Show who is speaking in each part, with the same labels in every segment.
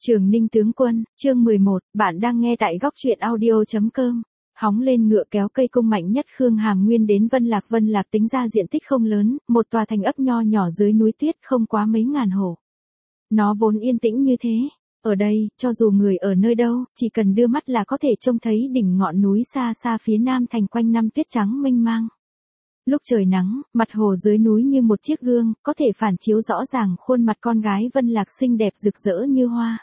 Speaker 1: Trường Ninh tướng quân, chương 11, bạn đang nghe tại góc truyện audio.com. Hóng lên ngựa kéo cây cung mạnh nhất Khương Hàm Nguyên đến Vân Lạc tính ra diện tích không lớn, một tòa thành ấp nho nhỏ dưới núi tuyết không quá mấy ngàn hộ. Nó vốn yên tĩnh như thế. Ở đây, cho dù người ở nơi đâu, chỉ cần đưa mắt là có thể trông thấy đỉnh ngọn núi xa xa phía nam thành quanh năm tuyết trắng mênh mang. Lúc trời nắng, mặt hồ dưới núi như một chiếc gương, có thể phản chiếu rõ ràng khuôn mặt con gái Vân Lạc xinh đẹp rực rỡ như hoa.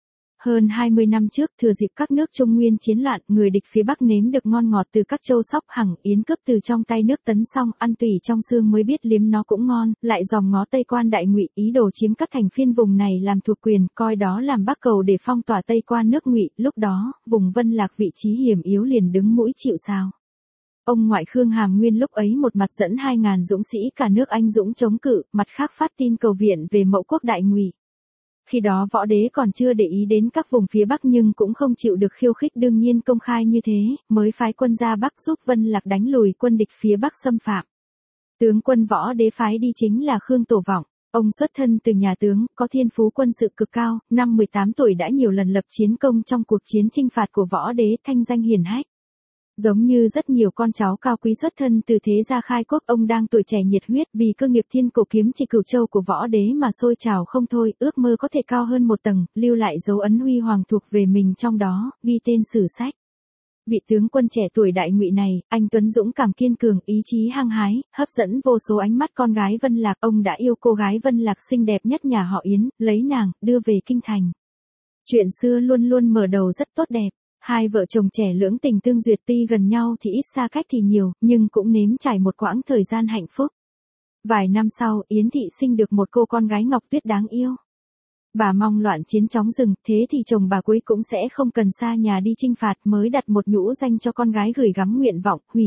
Speaker 1: Hơn 20 năm trước, thừa dịp các nước Trung Nguyên chiến loạn, người địch phía Bắc nếm được ngon ngọt từ các châu Sóc Hằng Yến cướp từ trong tay nước Tấn xong, ăn tùy trong xương mới biết liếm nó cũng ngon, lại dòm ngó Tây Quan Đại Ngụy, ý đồ chiếm các thành phiên vùng này làm thuộc quyền, coi đó làm Bắc cầu để phong tỏa Tây Quan nước Ngụy. Lúc đó, vùng Vân Lạc vị trí hiểm yếu liền đứng mũi chịu sào. Ông ngoại Khương Hàm Nguyên lúc ấy một mặt dẫn 2.000 dũng sĩ cả nước anh dũng chống cự, mặt khác phát tin cầu viện về Mậu quốc Đại Ngụy. Khi đó võ đế còn chưa để ý đến các vùng phía Bắc nhưng cũng không chịu được khiêu khích đương nhiên công khai như thế, mới phái quân ra Bắc giúp Vân Lạc đánh lùi quân địch phía Bắc xâm phạm. Tướng quân võ đế phái đi chính là Khương Tổ Vọng. Ông xuất thân từ nhà tướng, có thiên phú quân sự cực cao, năm 18 tuổi đã nhiều lần lập chiến công trong cuộc chiến chinh phạt của võ đế, thanh danh hiển hách. Giống như rất nhiều con cháu cao quý xuất thân từ thế gia khai quốc, ông đang tuổi trẻ nhiệt huyết vì cơ nghiệp thiên cổ kiếm chỉ cửu châu của võ đế mà sôi trào không thôi, ước mơ có thể cao hơn một tầng, lưu lại dấu ấn huy hoàng thuộc về mình trong đó, ghi tên sử sách. Vị tướng quân trẻ tuổi Đại Ngụy này, anh tuấn dũng cảm kiên cường, ý chí hăng hái, hấp dẫn vô số ánh mắt con gái Vân Lạc. Ông đã yêu cô gái Vân Lạc xinh đẹp nhất nhà họ Yến, lấy nàng, đưa về kinh thành. Chuyện xưa luôn luôn mở đầu rất tốt đẹp. Hai vợ chồng trẻ lưỡng tình tương duyệt, tuy gần nhau thì ít xa cách thì nhiều, nhưng cũng nếm trải một quãng thời gian hạnh phúc. Vài năm sau, Yến Thị sinh được một cô con gái Ngọc Tuyết đáng yêu. Bà mong loạn chiến chóng dừng, thế thì chồng bà cuối cũng sẽ không cần xa nhà đi chinh phạt, mới đặt một nhũ danh cho con gái gửi gắm nguyện vọng, Hủy.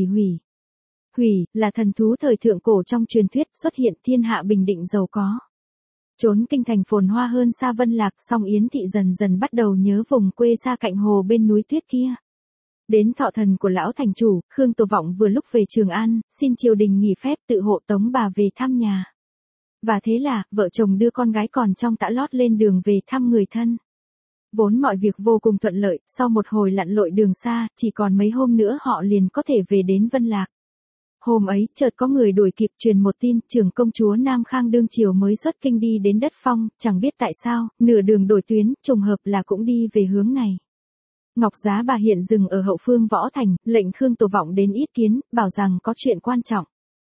Speaker 1: Hủy là thần thú thời thượng cổ trong truyền thuyết, xuất hiện thiên hạ bình định giàu có. Trốn kinh thành phồn hoa hơn xa Vân Lạc, song Yến Thị dần dần bắt đầu nhớ vùng quê xa cạnh hồ bên núi tuyết kia. Đến thọ thần của lão thành chủ, Khương Tổ Vọng vừa lúc về Trường An, xin triều đình nghỉ phép tự hộ tống bà về thăm nhà. Và thế là, vợ chồng đưa con gái còn trong tã lót lên đường về thăm người thân. Vốn mọi việc vô cùng thuận lợi, sau một hồi lặn lội đường xa, chỉ còn mấy hôm nữa họ liền có thể về đến Vân Lạc. Hôm ấy, chợt có người đuổi kịp truyền một tin, trưởng công chúa Nam Khang đương triều mới xuất kinh đi đến đất Phong, chẳng biết tại sao, nửa đường đổi tuyến, trùng hợp là cũng đi về hướng này. Ngọc Giá bà hiện dừng ở hậu phương Võ Thành, lệnh Khương Tổ Vọng đến yết kiến, bảo rằng có chuyện quan trọng.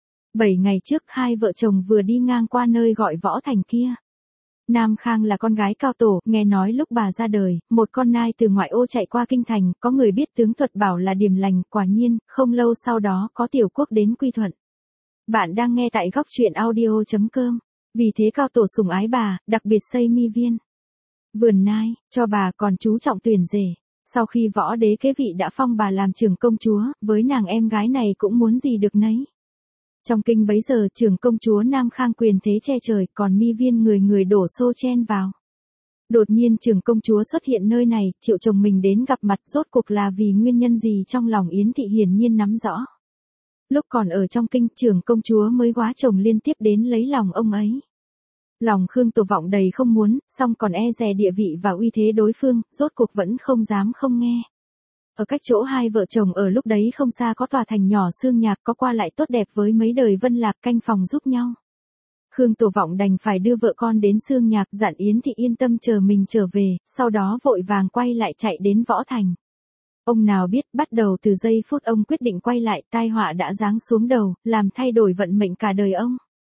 Speaker 1: 7 ngày trước, hai vợ chồng vừa đi ngang qua nơi gọi Võ Thành kia. Nam Khang là con gái cao tổ, nghe nói lúc bà ra đời, một con nai từ ngoại ô chạy qua kinh thành, có người biết tướng thuật bảo là điềm lành, quả nhiên, không lâu sau đó có tiểu quốc đến quy thuận. Bạn đang nghe tại góc truyện audio.com. Vì thế cao tổ sủng ái bà, đặc biệt xây mi viên, vườn nai, cho bà, còn chú trọng tuyển rể. Sau khi võ đế kế vị đã phong bà làm trưởng công chúa, với nàng em gái này cũng muốn gì được nấy. Trong kinh bấy giờ trưởng công chúa Nam Khang quyền thế che trời, còn mi viên người người đổ xô chen vào. Đột nhiên trưởng công chúa xuất hiện nơi này, triệu chồng mình đến gặp mặt, rốt cuộc là vì nguyên nhân gì trong lòng Yến Thị hiển nhiên nắm rõ. Lúc còn ở trong kinh, trưởng công chúa mới góa chồng liên tiếp đến lấy lòng ông ấy. Lòng Khương Tổ Vọng đầy không muốn, song còn e dè địa vị và uy thế đối phương, rốt cuộc vẫn không dám không nghe. Ở cách chỗ hai vợ chồng ở lúc đấy không xa có tòa thành nhỏ Xương Nhạc, có qua lại tốt đẹp với mấy đời Vân Lạc canh phòng giúp nhau. Khương Tổ Vọng đành phải đưa vợ con đến Xương Nhạc, dặn Yến Thị yên tâm chờ mình trở về, sau đó vội vàng quay lại chạy đến Võ Thành. Ông nào biết, bắt đầu từ giây phút ông quyết định quay lại, tai họa đã giáng xuống đầu, làm thay đổi vận mệnh cả đời ông.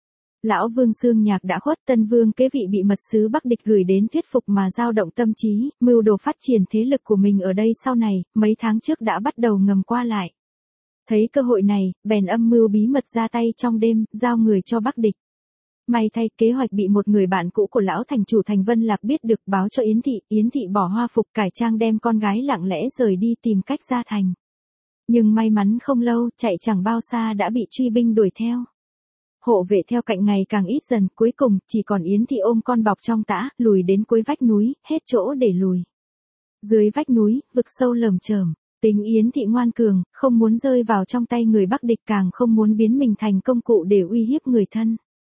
Speaker 1: Lão vương Xương Nhạc đã khuất, tân vương kế vị bị mật sứ Bắc địch gửi đến thuyết phục mà dao động tâm trí, mưu đồ phát triển thế lực của mình ở đây sau này, mấy tháng trước đã bắt đầu ngầm qua lại. Thấy cơ hội này, bèn âm mưu bí mật ra tay trong đêm, giao người cho Bắc địch. May thay, kế hoạch bị một người bạn cũ của lão thành chủ thành Vân Lạc biết được, báo cho Yến Thị bỏ hoa phục cải trang đem con gái lặng lẽ rời đi tìm cách ra thành. Nhưng may mắn không lâu, chạy chẳng bao xa đã bị truy binh đuổi theo. Hộ vệ theo cạnh ngày càng ít dần, cuối cùng, chỉ còn Yến Thị ôm con bọc trong tã, lùi đến cuối vách núi, hết chỗ để lùi. Dưới vách núi, vực sâu lởm chởm, tính Yến Thị ngoan cường, không muốn rơi vào trong tay người Bắc địch, càng không muốn biến mình thành công cụ để uy hiếp người thân.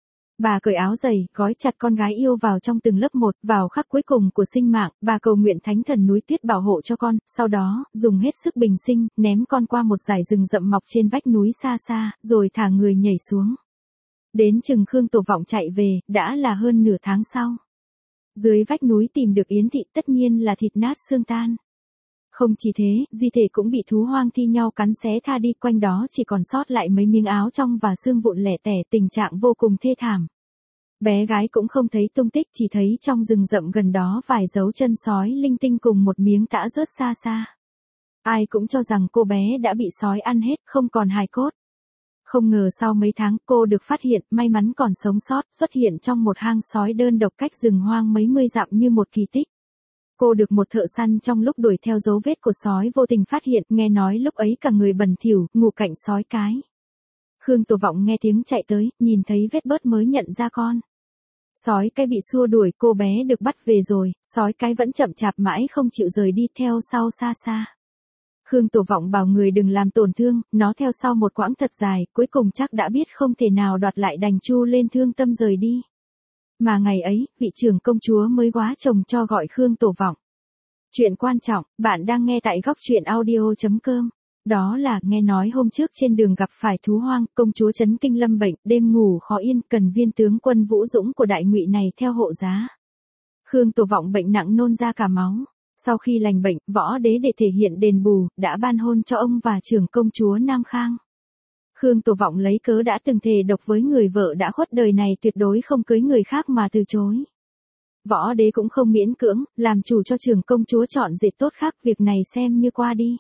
Speaker 1: Bà cởi áo giày, gói chặt con gái yêu vào trong từng lớp một, vào khắc cuối cùng của sinh mạng, bà cầu nguyện thánh thần núi tuyết bảo hộ cho con, sau đó, dùng hết sức bình sinh, ném con qua một dải rừng rậm mọc trên vách núi xa xa, rồi thả người nhảy xuống. Đến chừng Khương Tổ Vọng chạy về, đã là hơn nửa tháng sau. Dưới vách núi tìm được Yến Thị tất nhiên là thịt nát xương tan. Không chỉ thế, di thể cũng bị thú hoang thi nhau cắn xé tha đi, quanh đó chỉ còn sót lại mấy miếng áo trong và xương vụn lẻ tẻ, tình trạng vô cùng thê thảm. Bé gái cũng không thấy tung tích, chỉ thấy trong rừng rậm gần đó vài dấu chân sói linh tinh cùng một miếng tã rớt xa xa. Ai cũng cho rằng cô bé đã bị sói ăn hết, không còn hài cốt. Không ngờ sau mấy tháng cô được phát hiện, may mắn còn sống sót, xuất hiện trong một hang sói đơn độc cách rừng hoang mấy mươi dặm như một kỳ tích. Cô được một thợ săn trong lúc đuổi theo dấu vết của sói vô tình phát hiện, nghe nói lúc ấy cả người bẩn thỉu, ngủ cạnh sói cái. Khương Tổ Vọng nghe tiếng chạy tới, nhìn thấy vết bớt mới nhận ra con. Sói cái bị xua đuổi, cô bé được bắt về rồi, sói cái vẫn chậm chạp mãi không chịu rời đi, theo sau xa xa. Khương Tổ Vọng bảo người đừng làm tổn thương, nó theo sau một quãng thật dài, cuối cùng chắc đã biết không thể nào đoạt lại, đành chu lên thương tâm rời đi. Mà ngày ấy, vị trưởng công chúa mới quá chồng cho gọi Khương Tổ Vọng. Chuyện quan trọng, bạn đang nghe tại góc truyện audio.com. Đó là, nghe nói hôm trước trên đường gặp phải thú hoang, công chúa chấn kinh lâm bệnh, đêm ngủ khó yên, cần viên tướng quân Vũ Dũng của Đại Ngụy này theo hộ giá. Khương Tổ Vọng bệnh nặng nôn ra cả máu. Sau khi lành bệnh, võ đế để thể hiện đền bù, đã ban hôn cho ông và trưởng công chúa Nam Khang. Khương Tổ Vọng lấy cớ đã từng thề độc với người vợ đã khuất đời này tuyệt đối không cưới người khác mà từ chối. Võ đế cũng không miễn cưỡng, làm chủ cho trưởng công chúa chọn dệt tốt khác, việc này xem như qua đi.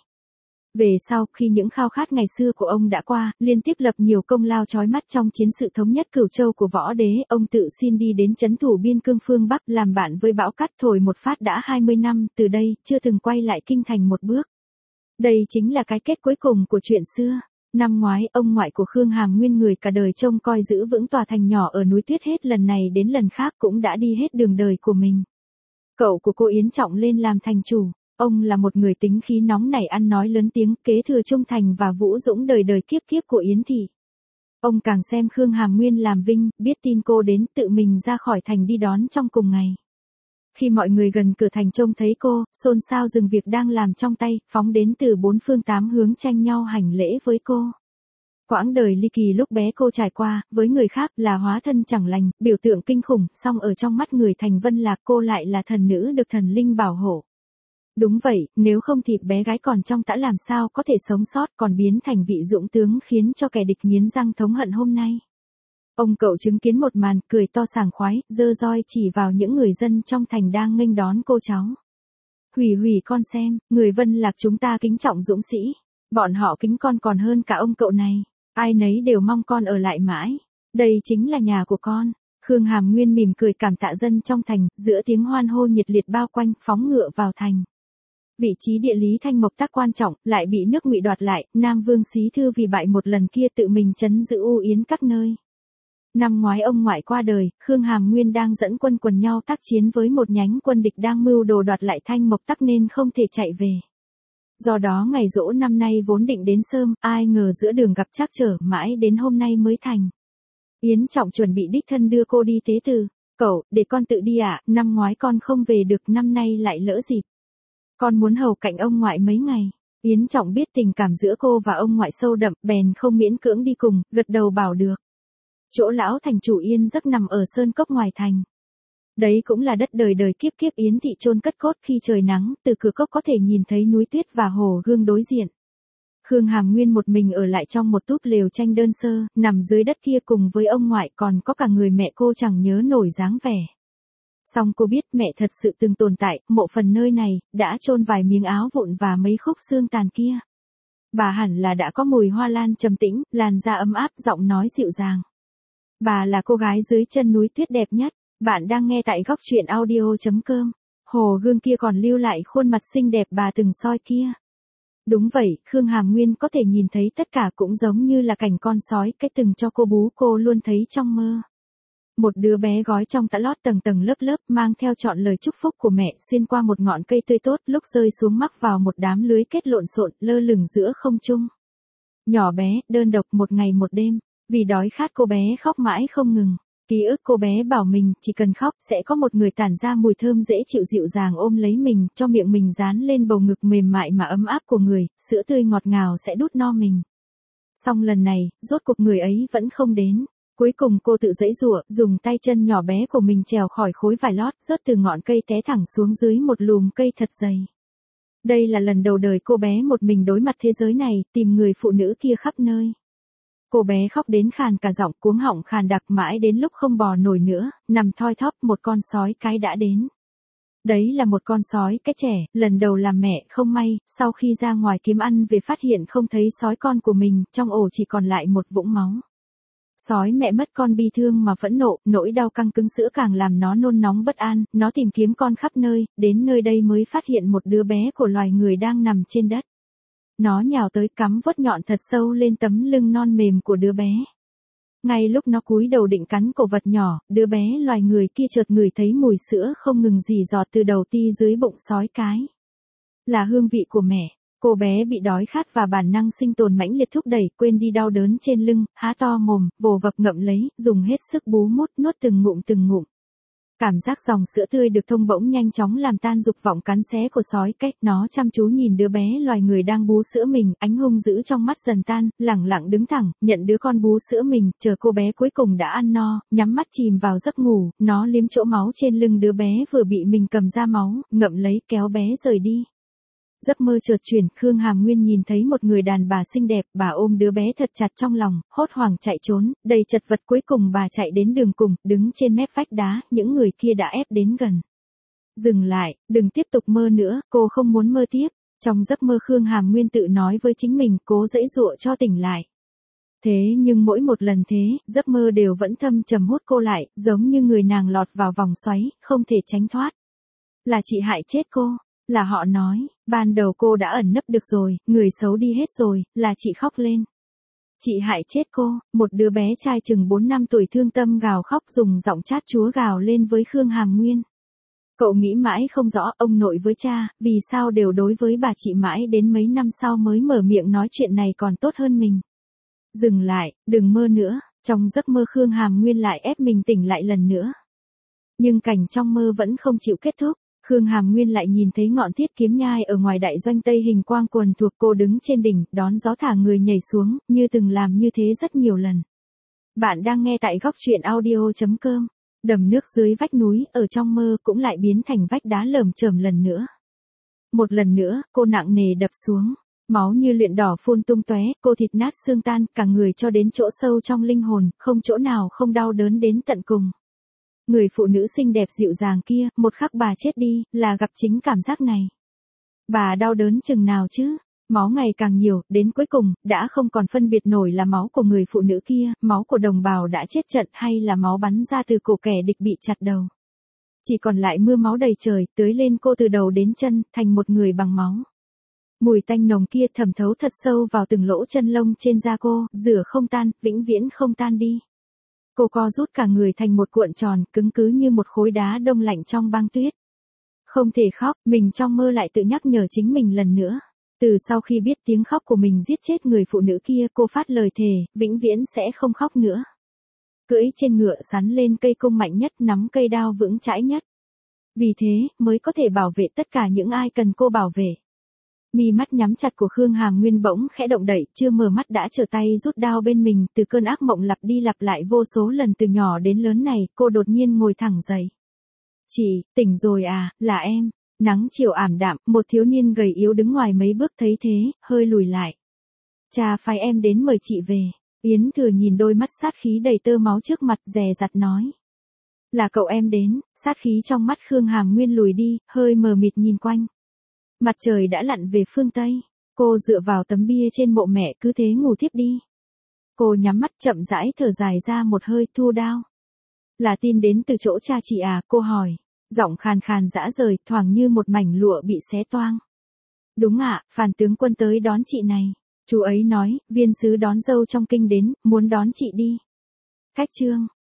Speaker 1: Về sau, khi những khao khát ngày xưa của ông đã qua, liên tiếp lập nhiều công lao chói mắt trong chiến sự thống nhất Cửu Châu của võ đế, ông tự xin đi đến trấn thủ biên cương phương Bắc, làm bạn với bão cát thổi một phát đã 20 năm, từ đây, chưa từng quay lại kinh thành một bước. Đây chính là cái kết cuối cùng của chuyện xưa. Năm ngoái, ông ngoại của Khương Hàm Nguyên người cả đời trông coi giữ vững tòa thành nhỏ ở núi Tuyết hết lần này đến lần khác cũng đã đi hết đường đời của mình. Cậu của cô Yến Trọng lên làm thành chủ. Ông là một người tính khí nóng nảy, ăn nói lớn tiếng, kế thừa trung thành và Vũ Dũng đời đời kiếp kiếp của Yến Thị. Ông càng xem Khương Hàm Nguyên làm vinh, biết tin cô đến, tự mình ra khỏi thành đi đón trong cùng ngày. Khi mọi người gần cửa thành trông thấy cô, xôn xao dừng việc đang làm trong tay, phóng đến từ bốn phương tám hướng tranh nhau hành lễ với cô. Quãng đời ly kỳ lúc bé cô trải qua, với người khác là hóa thân chẳng lành, biểu tượng kinh khủng, song ở trong mắt người thành Vân Lạc cô lại là thần nữ được thần linh bảo hộ. Đúng vậy, nếu không thì bé gái còn trong tã làm sao có thể sống sót, còn biến thành vị dũng tướng khiến cho kẻ địch nghiến răng thống hận hôm nay. Ông cậu chứng kiến một màn, cười to sảng khoái, giơ roi chỉ vào những người dân trong thành đang nghênh đón cô cháu. Hủy con xem, người Vân Lạc chúng ta kính trọng dũng sĩ. Bọn họ kính con còn hơn cả ông cậu này. Ai nấy đều mong con ở lại mãi. Đây chính là nhà của con. Khương Hàm Nguyên mỉm cười cảm tạ dân trong thành, giữa tiếng hoan hô nhiệt liệt bao quanh, phóng ngựa vào thành. Vị trí địa lý thanh mộc tác quan trọng, lại bị nước Ngụy đoạt lại, Nam Vương Xí Thư vì bại một lần kia tự mình trấn giữ U Yến các nơi. Năm ngoái ông ngoại qua đời, Khương Hàm Nguyên đang dẫn quân quần nhau tác chiến với một nhánh quân địch đang mưu đồ đoạt lại thanh mộc tắc nên không thể chạy về. Do đó ngày giỗ năm nay vốn định đến sớm, ai ngờ giữa đường gặp trắc trở, mãi đến hôm nay mới thành. Yến Trọng chuẩn bị đích thân đưa cô đi tế từ. Cậu, để con tự đi ạ, năm ngoái con không về được, năm nay lại lỡ dịp. Con muốn hầu cạnh ông ngoại mấy ngày. Yến Trọng biết tình cảm giữa cô và ông ngoại sâu đậm, bèn không miễn cưỡng đi cùng, gật đầu bảo được. Chỗ lão thành chủ yên giấc nằm ở sơn cốc ngoài thành. Đấy cũng là đất đời đời kiếp kiếp Yến Thị chôn cất cốt, khi trời nắng, từ cửa cốc có thể nhìn thấy núi tuyết và hồ gương đối diện. Khương Hàm Nguyên một mình ở lại trong một túp lều tranh đơn sơ, nằm dưới đất kia cùng với ông ngoại, còn có cả người mẹ cô chẳng nhớ nổi dáng vẻ. Song cô biết mẹ thật sự từng tồn tại, mộ phần nơi này, đã chôn vài miếng áo vụn và mấy khúc xương tàn kia. Bà hẳn là đã có mùi hoa lan trầm tĩnh, làn da ấm áp, giọng nói dịu dàng. Bà là cô gái dưới chân núi tuyết đẹp nhất. Bạn đang nghe tại góc truyện audio.com. Hồ gương kia còn lưu lại khuôn mặt xinh đẹp bà từng soi kia. Đúng vậy, Khương Hàm Nguyên có thể nhìn thấy tất cả, cũng giống như là cảnh con sói cái từng cho cô bú cô luôn thấy trong mơ. Một đứa bé gói trong tã lót tầng tầng lớp lớp, mang theo trọn lời chúc phúc của mẹ, xuyên qua một ngọn cây tươi tốt, lúc rơi xuống mắc vào một đám lưới kết lộn xộn, lơ lửng giữa không trung. Nhỏ bé, đơn độc, một ngày một đêm, vì đói khát cô bé khóc mãi không ngừng. Ký ức cô bé bảo mình, chỉ cần khóc, sẽ có một người tản ra mùi thơm dễ chịu dịu dàng ôm lấy mình, cho miệng mình dán lên bầu ngực mềm mại mà ấm áp của người, sữa tươi ngọt ngào sẽ đút no mình. Song lần này, rốt cuộc người ấy vẫn không đến. Cuối cùng cô tự giãy giụa, dùng tay chân nhỏ bé của mình trèo khỏi khối vải lót, rớt từ ngọn cây té thẳng xuống dưới một lùm cây thật dày. Đây là lần đầu đời cô bé một mình đối mặt thế giới này, tìm người phụ nữ kia khắp nơi. Cô bé khóc đến khàn cả giọng, cuống họng khàn đặc, mãi đến lúc không bò nổi nữa, nằm thoi thóp, một con sói cái đã đến. Đấy là một con sói cái trẻ, lần đầu làm mẹ, không may, sau khi ra ngoài kiếm ăn về phát hiện không thấy sói con của mình, trong ổ chỉ còn lại một vũng máu. Sói mẹ mất con bi thương mà phẫn nộ, nỗi đau căng cứng sữa càng làm nó nôn nóng bất an, nó tìm kiếm con khắp nơi, đến nơi đây mới phát hiện một đứa bé của loài người đang nằm trên đất. Nó nhào tới cắm vuốt nhọn thật sâu lên tấm lưng non mềm của đứa bé. Ngay lúc nó cúi đầu định cắn cổ vật nhỏ, đứa bé loài người kia chợt ngửi thấy mùi sữa không ngừng rỉ giọt từ đầu ti dưới bụng sói cái. Là hương vị của mẹ. Cô bé bị đói khát và bản năng sinh tồn mãnh liệt thúc đẩy, quên đi đau đớn trên lưng, há to mồm, vồ vập ngậm lấy, dùng hết sức bú mút, nuốt từng ngụm từng ngụm. Cảm giác dòng sữa tươi được thông bỗng nhanh chóng làm tan dục vọng cắn xé của sói cách, nó chăm chú nhìn đứa bé loài người đang bú sữa mình, ánh hung dữ trong mắt dần tan, lẳng lặng đứng thẳng, nhận đứa con bú sữa mình, chờ cô bé cuối cùng đã ăn no, nhắm mắt chìm vào giấc ngủ, nó liếm chỗ máu trên lưng đứa bé vừa bị mình cầm ra máu, ngậm lấy kéo bé rời đi. Giấc mơ chợt chuyển, Khương Hàm Nguyên nhìn thấy một người đàn bà xinh đẹp, bà ôm đứa bé thật chặt trong lòng, hốt hoảng chạy trốn, đầy chật vật cuối cùng bà chạy đến đường cùng, đứng trên mép vách đá, những người kia đã ép đến gần. Dừng lại, đừng tiếp tục mơ nữa, cô không muốn mơ tiếp. Trong giấc mơ Khương Hàm Nguyên tự nói với chính mình, cố giãy giụa cho tỉnh lại. Thế nhưng mỗi một lần thế, giấc mơ đều vẫn thâm trầm hút cô lại, giống như người nàng lọt vào vòng xoáy, không thể tránh thoát. Là chị hại chết cô. Là họ nói, ban đầu cô đã ẩn nấp được rồi, người xấu đi hết rồi, là chị khóc lên. Chị hại chết cô, một đứa bé trai chừng 4 năm tuổi thương tâm gào khóc dùng giọng chát chúa gào lên với Khương Hàm Nguyên. Cậu nghĩ mãi không rõ ông nội với cha, vì sao đều đối với bà chị mãi đến mấy năm sau mới mở miệng nói chuyện này còn tốt hơn mình. Dừng lại, đừng mơ nữa, trong giấc mơ Khương Hàm Nguyên lại ép mình tỉnh lại lần nữa. Nhưng cảnh trong mơ vẫn không chịu kết thúc. Khương Hàm Nguyên lại nhìn thấy ngọn thiết kiếm nhai ở ngoài đại doanh Tây hình quang quần thuộc, cô đứng trên đỉnh, đón gió thả người nhảy xuống, như từng làm như thế rất nhiều lần. Bạn đang nghe tại góc truyện audio.com. Đầm nước dưới vách núi, ở trong mơ cũng lại biến thành vách đá lởm chởm lần nữa. Một lần nữa, cô nặng nề đập xuống. Máu như luyện đỏ phun tung tóe, cô thịt nát xương tan, cả người cho đến chỗ sâu trong linh hồn, không chỗ nào không đau đớn đến tận cùng. Người phụ nữ xinh đẹp dịu dàng kia, một khắc bà chết đi, là gặp chính cảm giác này. Bà đau đớn chừng nào chứ? Máu ngày càng nhiều, đến cuối cùng, đã không còn phân biệt nổi là máu của người phụ nữ kia, máu của đồng bào đã chết trận hay là máu bắn ra từ cổ kẻ địch bị chặt đầu. Chỉ còn lại mưa máu đầy trời, tưới lên cô từ đầu đến chân, thành một người bằng máu. Mùi tanh nồng kia thẩm thấu thật sâu vào từng lỗ chân lông trên da cô, rửa không tan, vĩnh viễn không tan đi. Cô co rút cả người thành một cuộn tròn, cứng cứ như một khối đá đông lạnh trong băng tuyết. Không thể khóc, mình trong mơ lại tự nhắc nhở chính mình lần nữa. Từ sau khi biết tiếng khóc của mình giết chết người phụ nữ kia, cô phát lời thề, vĩnh viễn sẽ không khóc nữa. Cưỡi trên ngựa sắn lên cây cung mạnh nhất, nắm cây đao vững chãi nhất. Vì thế, mới có thể bảo vệ tất cả những ai cần cô bảo vệ. Mi mắt nhắm chặt của Khương Hàm Nguyên bỗng khẽ động đậy, chưa mở mắt đã trở tay rút đao bên mình, từ cơn ác mộng lặp đi lặp lại vô số lần từ nhỏ đến lớn này, cô đột nhiên ngồi thẳng dậy. Chị, tỉnh rồi à, là em. Nắng chiều ảm đạm, một thiếu niên gầy yếu đứng ngoài mấy bước thấy thế, hơi lùi lại. Cha phái em đến mời chị về. Yến Thừa nhìn đôi mắt sát khí đầy tơ máu trước mặt, dè dặt nói. Là cậu em đến, sát khí trong mắt Khương Hàm Nguyên lùi đi, hơi mờ mịt nhìn quanh. Mặt trời đã lặn về phương Tây, cô dựa vào tấm bia trên mộ mẹ cứ thế ngủ thiếp đi. Cô nhắm mắt chậm rãi thở dài ra một hơi, thu đao. Là tin đến từ chỗ cha chị à, cô hỏi. Giọng khàn khàn rã rời, thoảng như một mảnh lụa bị xé toang. Đúng ạ, Phan tướng quân tới đón chị này. Chú ấy nói, viên sứ đón dâu trong kinh đến, muốn đón chị đi. Cách chương.